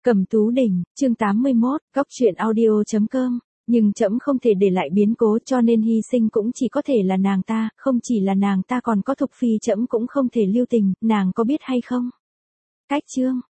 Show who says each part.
Speaker 1: Cẩm Tú Đình, chương 81, góc truyện audio.com. Nhưng trẫm không thể để lại biến cố, cho nên hy sinh cũng chỉ có thể là nàng ta, không chỉ là nàng ta còn có Thục Phi trẫm cũng không thể lưu tình, nàng có biết hay không? Cách chương.